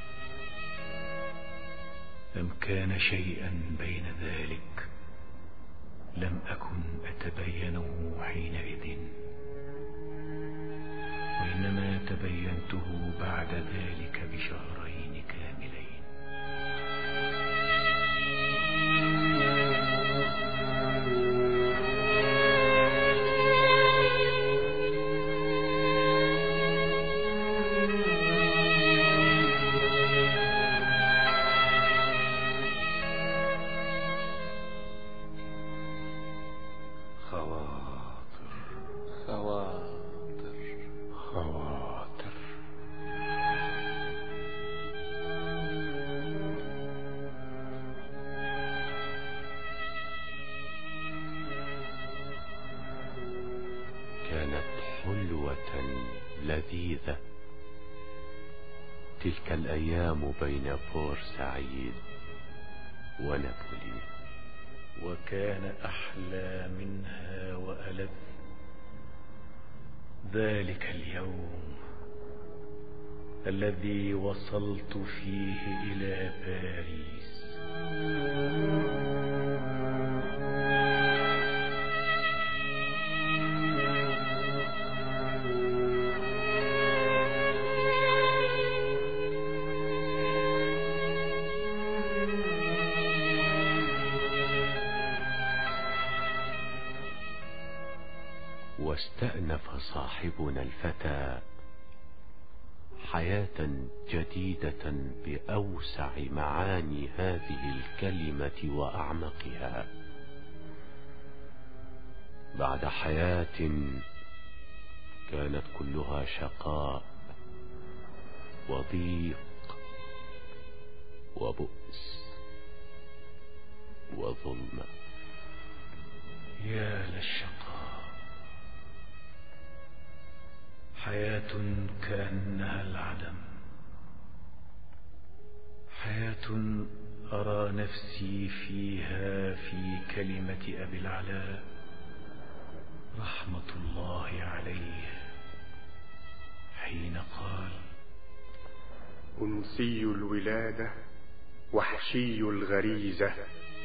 أم كان شيئا بين ذلك لم أكن أتبينه حينئذ، وإنما تبينته بعد ذلك بشهرين كاملين. لذيذة تلك الأيام بين بورسعيد ونابولي، وكان أحلى منها وألذ ذلك اليوم الذي وصلت فيه إلى باريس. واستأنف صاحبنا الفتى حياة جديدة بأوسع معاني هذه الكلمة وأعمقها، بعد حياة كانت كلها شقاء وضيق وبؤس وظلمة. يا للشقاء، حياة كأنها العدم، حياة أرى نفسي فيها في كلمة أبي العلاء رحمة الله عليه حين قال: أنسي الولادة وحشي الغريزة،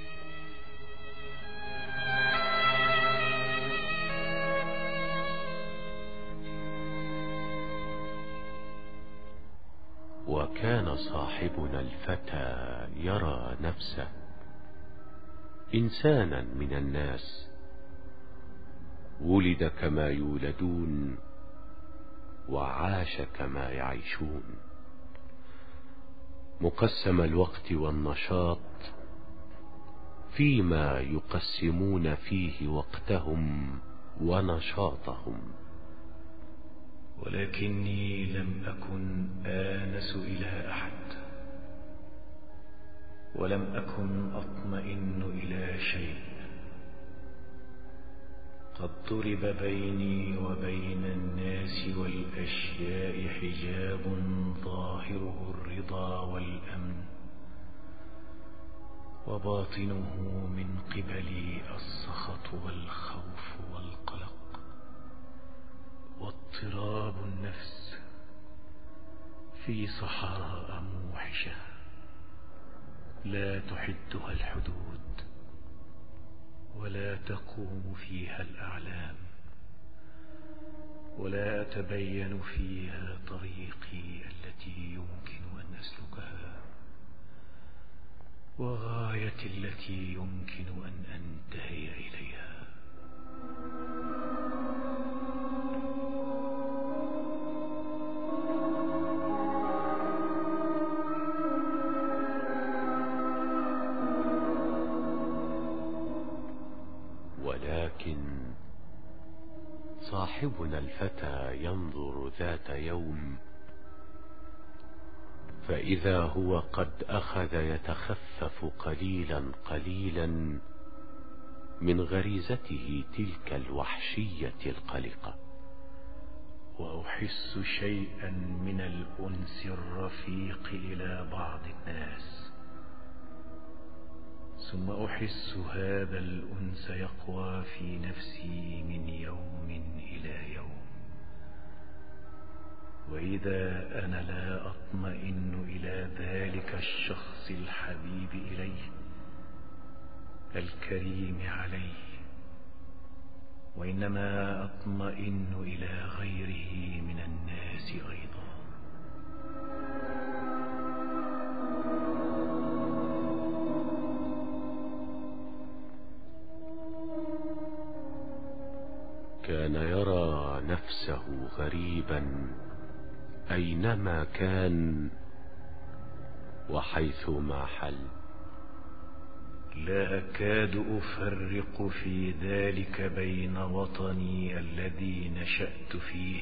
وكان صاحبنا الفتى يرى نفسه إنسانا من الناس، ولد كما يولدون وعاش كما يعيشون، مقسم الوقت والنشاط فيما يقسمون فيه وقتهم ونشاطهم. ولكني لم أكن آنس إلى أحد، ولم أكن أطمئن إلى شيء. قد ضرب بيني وبين الناس والأشياء حجاب ظاهره الرضا والأمن، وباطنه من قبلي السخط والخوف والقلق واضطراب النفس في صحراء موحشة لا تحدها الحدود ولا تقوم فيها الأعلام، ولا أتبين فيها طريقي التي يمكن أن أسلكها وغايتي التي يمكن أن أنتهي إليها. ولكن صاحبنا الفتى ينظر ذات يوم فإذا هو قد أخذ يتخفف قليلا قليلا من غريزته تلك الوحشية القلقة، وأحس شيئا من الأنس الرفيق إلى بعض الناس، ثم أحس هذا الأنس يقوى في نفسي من يوم إلى يوم، وإذا أنا لا أطمئن إلى ذلك الشخص الحبيب إليه الكريم عليه، وإنما أطمئن إلى غيره من الناس أيضا. كان يرى نفسه غريبا أينما كان وحيثما حل، لا أكاد أفرق في ذلك بين وطني الذي نشأت فيه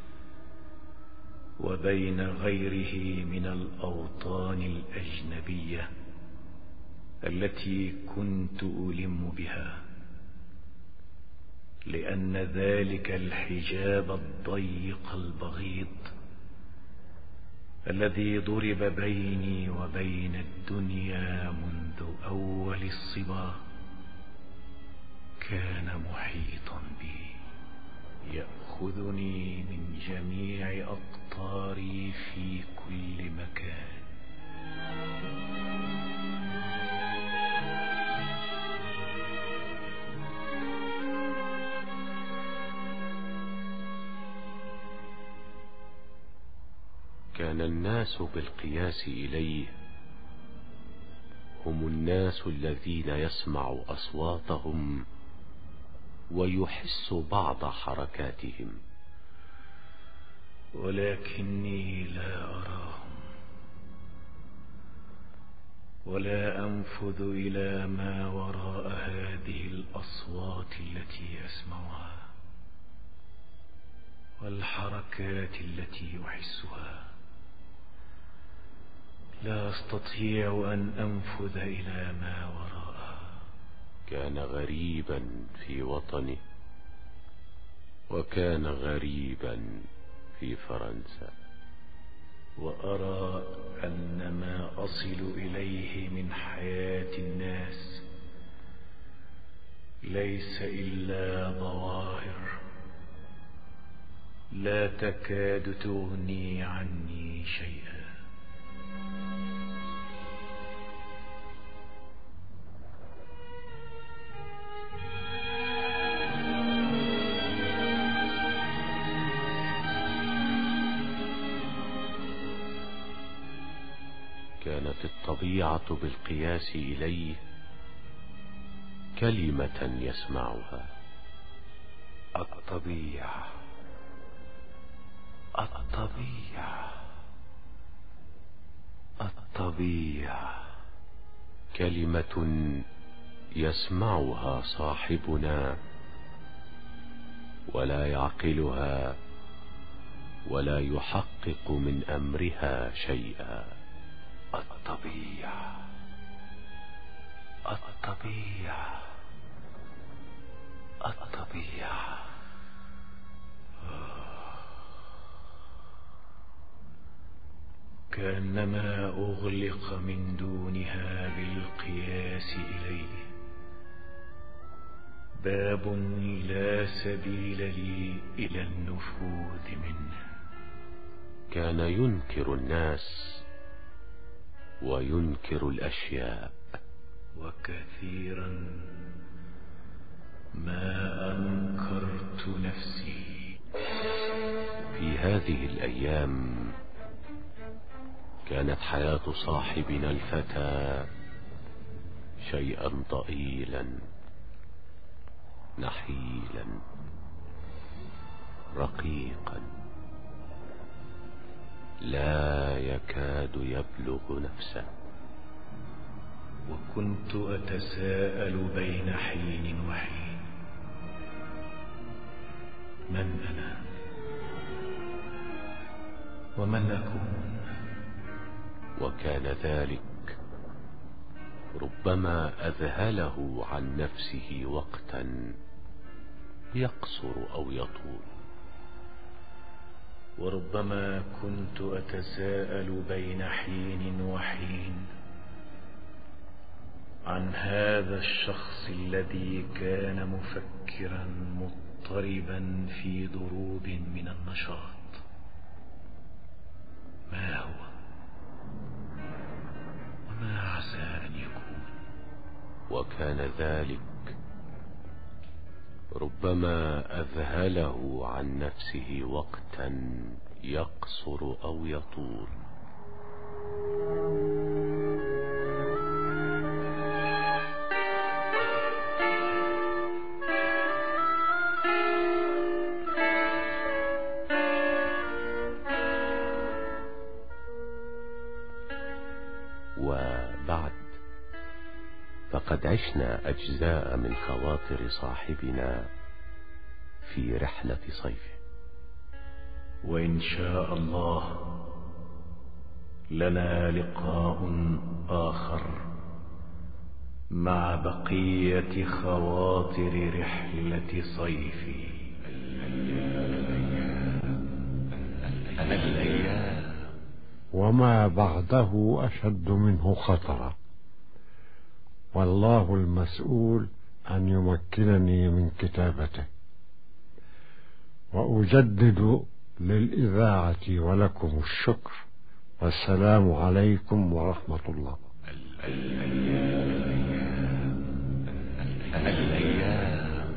وبين غيره من الأوطان الأجنبية التي كنت ألم بها، لأن ذلك الحجاب الضيق البغيض الذي ضرب بيني وبين الدنيا منذ أول الصبا كان محيطا بي، يأخذني من جميع أقطاري في كل مكان. كان الناس بالقياس إليه هم الناس الذين يسمع أصواتهم ويحس بعض حركاتهم، ولكني لا أراهم ولا أنفذ إلى ما وراء هذه الأصوات التي أسمعها والحركات التي أحسها. لا أستطيع أن أنفذ إلى ما وراءها. كان غريبا في وطنه وكان غريبا في فرنسا، وأرى أن ما أصل إليه من حياة الناس ليس إلا ظواهر لا تكاد تغني عني شيئا. كانت الطبيعة بالقياس إليه كلمة يسمعها: الطبيعة الطبيعة الطبيعة، كلمة يسمعها صاحبنا ولا يعقلها ولا يحقق من أمرها شيئا. الطبيعة الطبيعة الطبيعة. كأنما أغلق من دونها بالقياس إليه باب لا سبيل لي إلى النفوذ منه. كان ينكر الناس وينكر الأشياء. وكثيرا ما أنكرت نفسي. في هذه الأيام كانت حياة صاحبنا الفتى شيئا ضئيلا نحيلا رقيقا لا يكاد يبلغ نفسه. وكنت أتساءل بين حين وحين: من أنا ومن أكون؟ وكان ذلك ربما أذهله عن نفسه وقتا يقصر أو يطول، وربما كنت أتساءل بين حين وحين عن هذا الشخص الذي كان مفكرا مضطربا في دروب من النشاط. ما هو وما عسى أن يكون؟ وكان ذلك ربما أذهله عن نفسه وقتا يقصر أو يطول. وبعد فقد عشنا أجزاء من خواطر صاحبنا في رحلة صيفه، وإن شاء الله لنا لقاء آخر مع بقية خواطر رحلة صيفي. الأيام وما بعده أشد منه خطرا، والله المسؤول أن يمكنني من كتابته. وأجدد للإذاعة ولكم الشكر، والسلام عليكم ورحمة الله. الأيام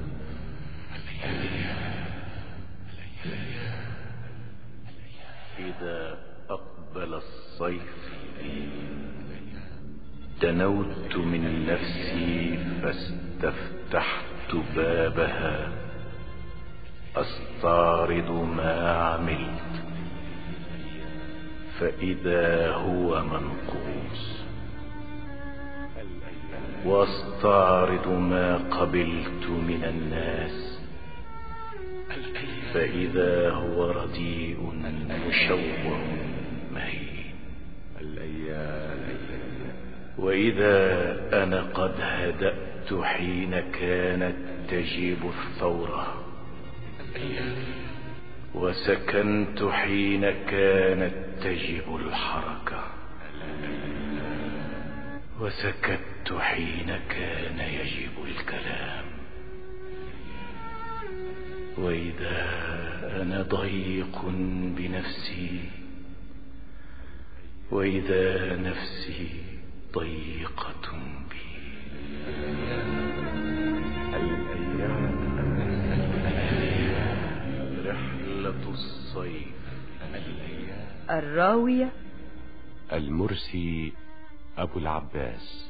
إذا أقبل الصيف دنوت من نفسي فاستفتحت بابها أستعرض ما عملت، فإذا هو منقوص، واستعرض ما قبلت من الناس، فإذا هو رديء مشوه مهين. وإذا أنا قد هدأت حين كانت تجيب الثورة، وسكنت حين كانت تجب الحركة، وسكت حين كان يجب الكلام. وإذا أنا ضيق بنفسي، وإذا نفسي ضيقة بي. رحلة الصيف. الراوية المرسي أبو العباس.